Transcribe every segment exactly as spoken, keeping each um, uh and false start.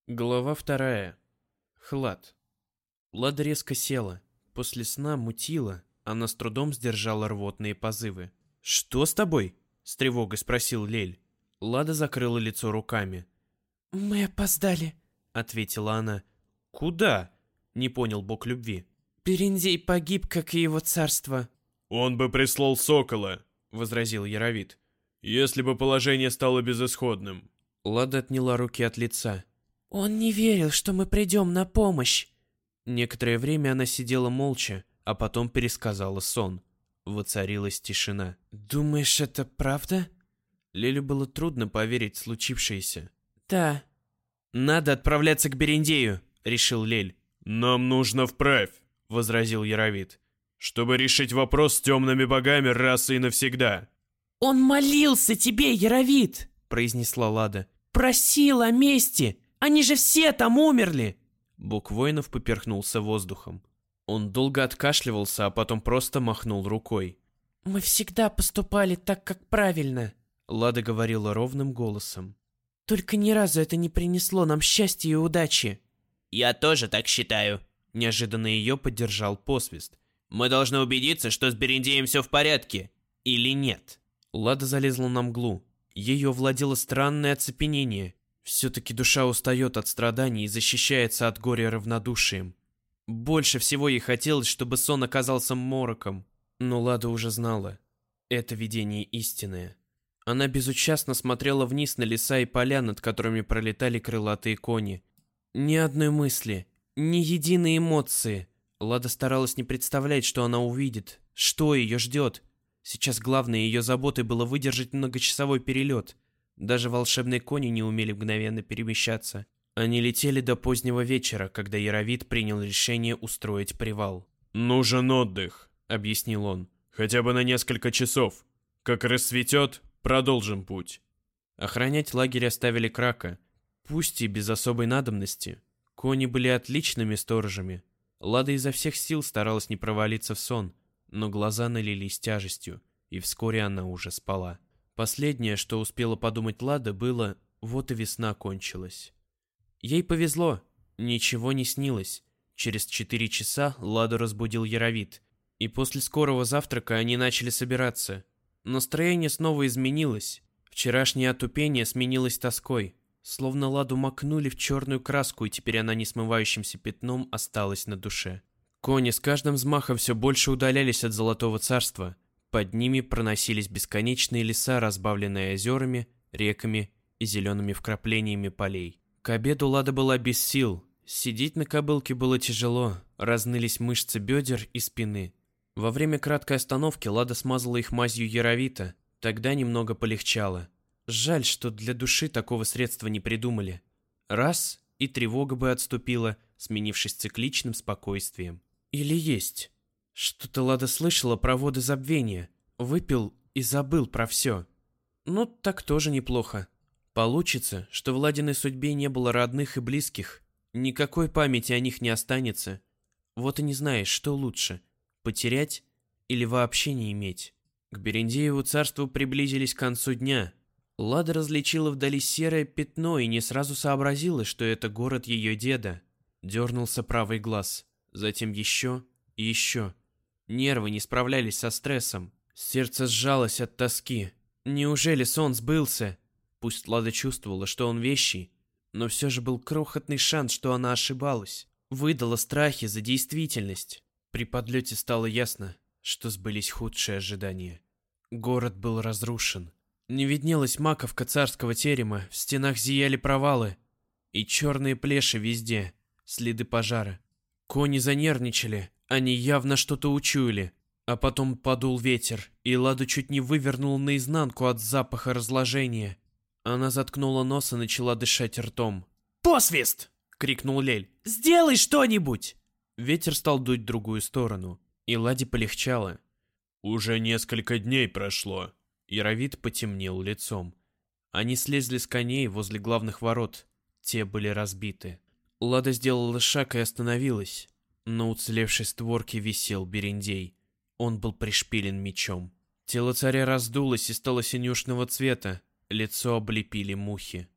Глава вторая. Хлад. Лада резко села. После сна мутила, она с трудом сдержала рвотные позывы. «Что с тобой?» — с тревогой спросил Лель. Лада закрыла лицо руками. «Мы опоздали», — ответила она. «Куда?» — не понял бог любви. «Берендей погиб, как и его царство». «Он бы прислал сокола», — возразил Яровит, «если бы положение стало безысходным». Лада отняла руки от лица. «Он не верил, что мы придем на помощь». Некоторое время она сидела молча, а потом пересказала сон. Воцарилась тишина. «Думаешь, это правда?» Лелю было трудно поверить в случившееся. «Да». «Надо отправляться к Берендею», — решил Лель. «Нам нужно вправь», — возразил Яровит, «чтобы решить вопрос с темными богами раз и навсегда». «Он молился тебе, Яровит», — произнесла Лада. «Просил о мести. Они же все там умерли!» Бог воинов поперхнулся воздухом. Он долго откашливался, а потом просто махнул рукой. «Мы всегда поступали так, как правильно», — Лада говорила ровным голосом. «Только ни разу это не принесло нам счастья и удачи». «Я тоже так считаю», — неожиданно ее поддержал посвист. «Мы должны убедиться, что с Берендеем все в порядке. Или нет?» Лада залезла на мглу. Ее владело странное оцепенение. Все-таки душа устает от страданий и защищается от горя равнодушием. Больше всего ей хотелось, чтобы сон оказался мороком. Но Лада уже знала. Это видение истинное. Она безучастно смотрела вниз на леса и поля, над которыми пролетали крылатые кони. Ни одной мысли, ни единой эмоции. Лада старалась не представлять, что она увидит, что ее ждет. Сейчас главной ее заботой было выдержать многочасовой перелет. Даже волшебные кони не умели мгновенно перемещаться. Они летели до позднего вечера, когда Яровит принял решение устроить привал. «Нужен отдых», — объяснил он, «хотя бы на несколько часов. Как рассветет, продолжим путь». Охранять лагерь оставили Крака, пусть и без особой надобности. Кони были отличными сторожами. Лада изо всех сил старалась не провалиться в сон, но глаза налились тяжестью, и вскоре она уже спала. Последнее, что успела подумать Лада, было: вот и весна кончилась. Ей повезло, ничего не снилось. Через четыре часа Ладу разбудил Яровит, и после скорого завтрака они начали собираться. Настроение снова изменилось. Вчерашнее отупение сменилось тоской, словно Ладу макнули в черную краску, и теперь она несмывающимся пятном осталась на душе. Кони с каждым взмахом все больше удалялись от Золотого Царства. Под ними проносились бесконечные леса, разбавленные озерами, реками и зелеными вкраплениями полей. К обеду Лада была без сил. Сидеть на кобылке было тяжело, разнылись мышцы бедер и спины. Во время краткой остановки Лада смазала их мазью Яровита, тогда немного полегчало. Жаль, что для души такого средства не придумали. Раз — и тревога бы отступила, сменившись цикличным спокойствием. Или есть. Что-то Лада слышала про воды забвения. Выпил и забыл про все. Ну, так тоже неплохо. Получится, что в Ладиной судьбе не было родных и близких. Никакой памяти о них не останется. Вот и не знаешь, что лучше — потерять или вообще не иметь. К Берендееву царству приблизились к концу дня. Лада различила вдали серое пятно и не сразу сообразила, что это город ее деда. Дернулся правый глаз, затем еще и еще. Нервы не справлялись со стрессом. Сердце сжалось от тоски. Неужели сон сбылся? Пусть Лада чувствовала, что он вещий, но все же был крохотный шанс, что она ошибалась. Выдала страхи за действительность. При подлете стало ясно, что сбылись худшие ожидания. Город был разрушен. Не виднелась маковка царского терема, в стенах зияли провалы. И черные плеши везде, следы пожара. Кони занервничали, они явно что-то учуяли. А потом подул ветер, и Ладу чуть не вывернул наизнанку от запаха разложения. Она заткнула нос и начала дышать ртом. «Посвист!» — крикнул Лель. «Сделай что-нибудь!» Ветер стал дуть в другую сторону, и Ладе полегчало. «Уже несколько дней прошло». Яровит потемнел лицом. Они слезли с коней возле главных ворот. Те были разбиты. Лада сделала шаг и остановилась. На уцелевшей створке висел Берендей. Он был пришпилен мечом. Тело царя раздулось и стало синюшного цвета. Лицо облепили мухи.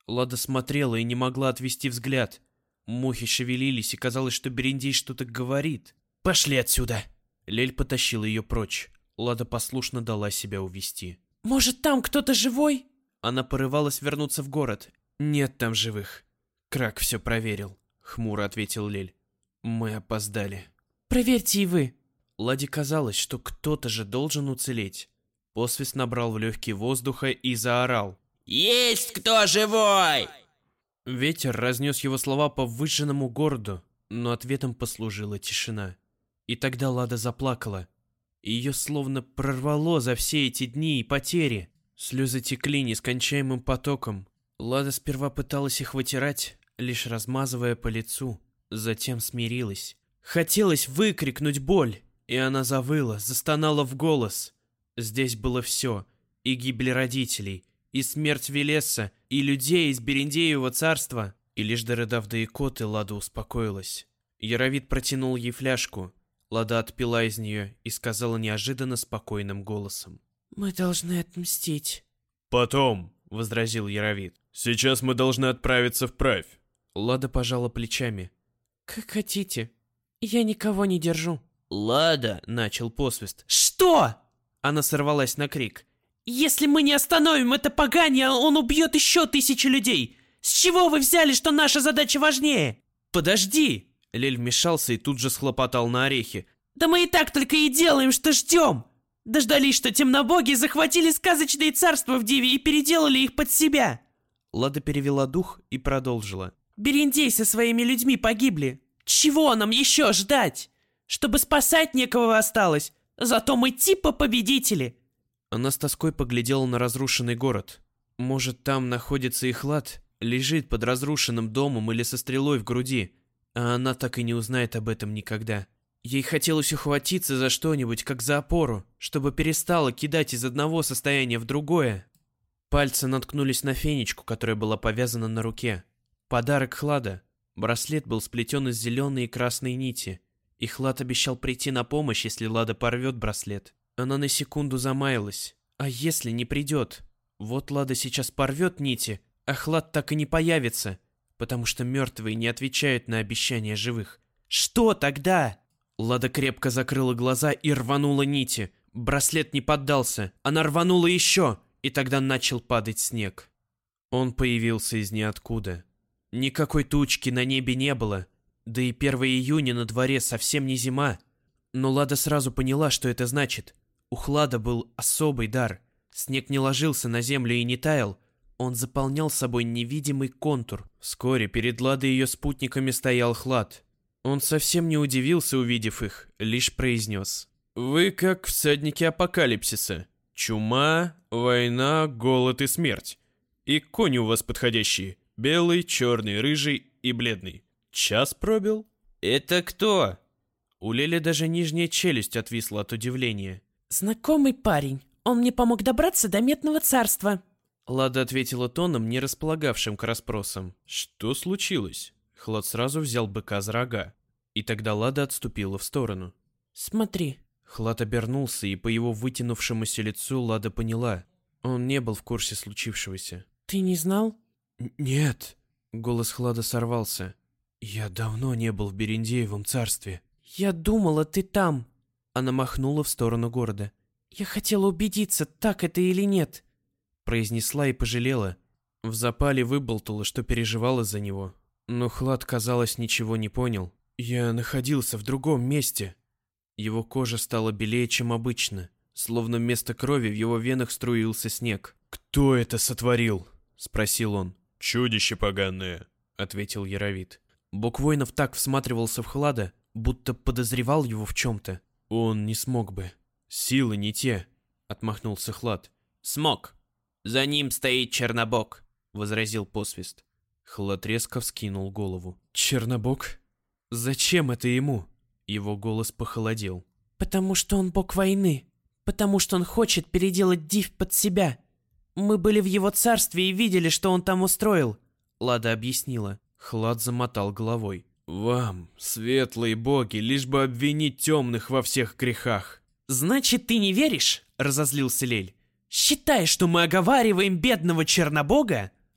Лада смотрела и не могла отвести взгляд. Мухи шевелились, и казалось, что Берендей что-то говорит. «Пошли отсюда!» Лель потащила ее прочь. Лада послушно дала себя увести. «Может, там кто-то живой?» Она порывалась вернуться в город. «Нет там живых. Крак все проверил», — хмуро ответил Лель. «Мы опоздали». «Проверьте и вы». Ладе казалось, что кто-то же должен уцелеть. Посвист набрал в легкие воздуха и заорал. «Есть кто живой?» Ветер разнес его слова по выжженному городу, но ответом послужила тишина. И тогда Лада заплакала. Ее словно прорвало за все эти дни и потери. Слезы текли нескончаемым потоком. Лада сперва пыталась их вытирать, лишь размазывая по лицу, затем смирилась. Хотелось выкрикнуть боль, и она завыла, застонала в голос. Здесь было все: и гибель родителей, и смерть Велеса, и людей из Берендеева царства. И лишь дорыдав до икоты, Лада успокоилась. Яровид протянул ей фляжку. Лада отпила из нее и сказала неожиданно спокойным голосом. «Мы должны отмстить». «Потом», — возразил Яровид. «Сейчас мы должны отправиться вправь». Лада пожала плечами. «Как хотите. Я никого не держу». «Лада», — начал Посвист. «Что?» Она сорвалась на крик. «Если мы не остановим это поганье, он убьет еще тысячи людей. С чего вы взяли, что наша задача важнее?» «Подожди!» Лель вмешался и тут же схлопотал на орехи. «Да мы и так только и делаем, что ждем. Дождались, что темнобоги захватили сказочные царства в Диве и переделали их под себя». Лада перевела дух и продолжила. «Берендей со своими людьми погибли. Чего нам еще ждать? Чтобы спасать некого осталось. Зато мы типа победители». Она с тоской поглядела на разрушенный город. Может, там находится их Лад, лежит под разрушенным домом или со стрелой в груди, а она так и не узнает об этом никогда. Ей хотелось ухватиться за что-нибудь, как за опору, чтобы перестала кидать из одного состояния в другое. Пальцы наткнулись на фенечку, которая была повязана на руке. Подарок Хлада. Браслет был сплетен из зеленой и красной нити. И Хлад обещал прийти на помощь, если Лада порвет браслет. Она на секунду замаялась. А если не придет? Вот Лада сейчас порвет нити, а Хлад так и не появится, потому что мертвые не отвечают на обещания живых. Что тогда? Лада крепко закрыла глаза и рванула нити. Браслет не поддался. Она рванула еще, и тогда начал падать снег. Он появился из ниоткуда. Никакой тучки на небе не было. Да и первого июня на дворе совсем не зима. Но Лада сразу поняла, что это значит. У Хлада был особый дар. Снег не ложился на землю и не таял. Он заполнял собой невидимый контур. Вскоре перед Ладой и ее спутниками стоял Хлад. Он совсем не удивился, увидев их, лишь произнес. «Вы как всадники апокалипсиса. Чума, война, голод и смерть. И кони у вас подходящие. Белый, черный, рыжий и бледный. Час пробил?» «Это кто?» У Лели даже нижняя челюсть отвисла от удивления. «Знакомый парень. Он мне помог добраться до Медного царства». Лада ответила тоном, не располагавшим к расспросам. «Что случилось?» Хлад сразу взял быка за рога. И тогда Лада отступила в сторону. «Смотри». Хлад обернулся, и по его вытянувшемуся лицу Лада поняла. Он не был в курсе случившегося. «Ты не знал?» «Нет». Голос Хлада сорвался. «Я давно не был в Берендеевом царстве». «Я думала, ты там». Она махнула в сторону города. «Я хотела убедиться, так это или нет». Произнесла и пожалела. В запале выболтала, что переживала за него. Но Хлад, казалось, ничего не понял. «Я находился в другом месте». Его кожа стала белее, чем обычно. Словно вместо крови в его венах струился снег. «Кто это сотворил?» — спросил он. «Чудище поганое», — ответил Яровид. Бог воинов так всматривался в Хлада, будто подозревал его в чем-то. «Он не смог бы. Силы не те», — отмахнулся Хлад. «Смог. За ним стоит Чернобог», — возразил Посвист. Хлад резко вскинул голову. «Чернобог? Зачем это ему?» Его голос похолодел. «Потому что он бог войны. Потому что он хочет переделать Див под себя. Мы были в его царстве и видели, что он там устроил», — Лада объяснила. Хлад замотал головой. «Вам, светлые боги, лишь бы обвинить темных во всех грехах». «Значит, ты не веришь?» — разозлился Лель. «Считай, что мы оговариваем бедного Чернобога?»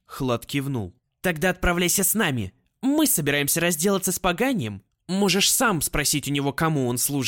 Хлад кивнул. Тогда отправляйся с нами. Мы собираемся разделаться с поганием. Можешь сам спросить у него, кому он служит.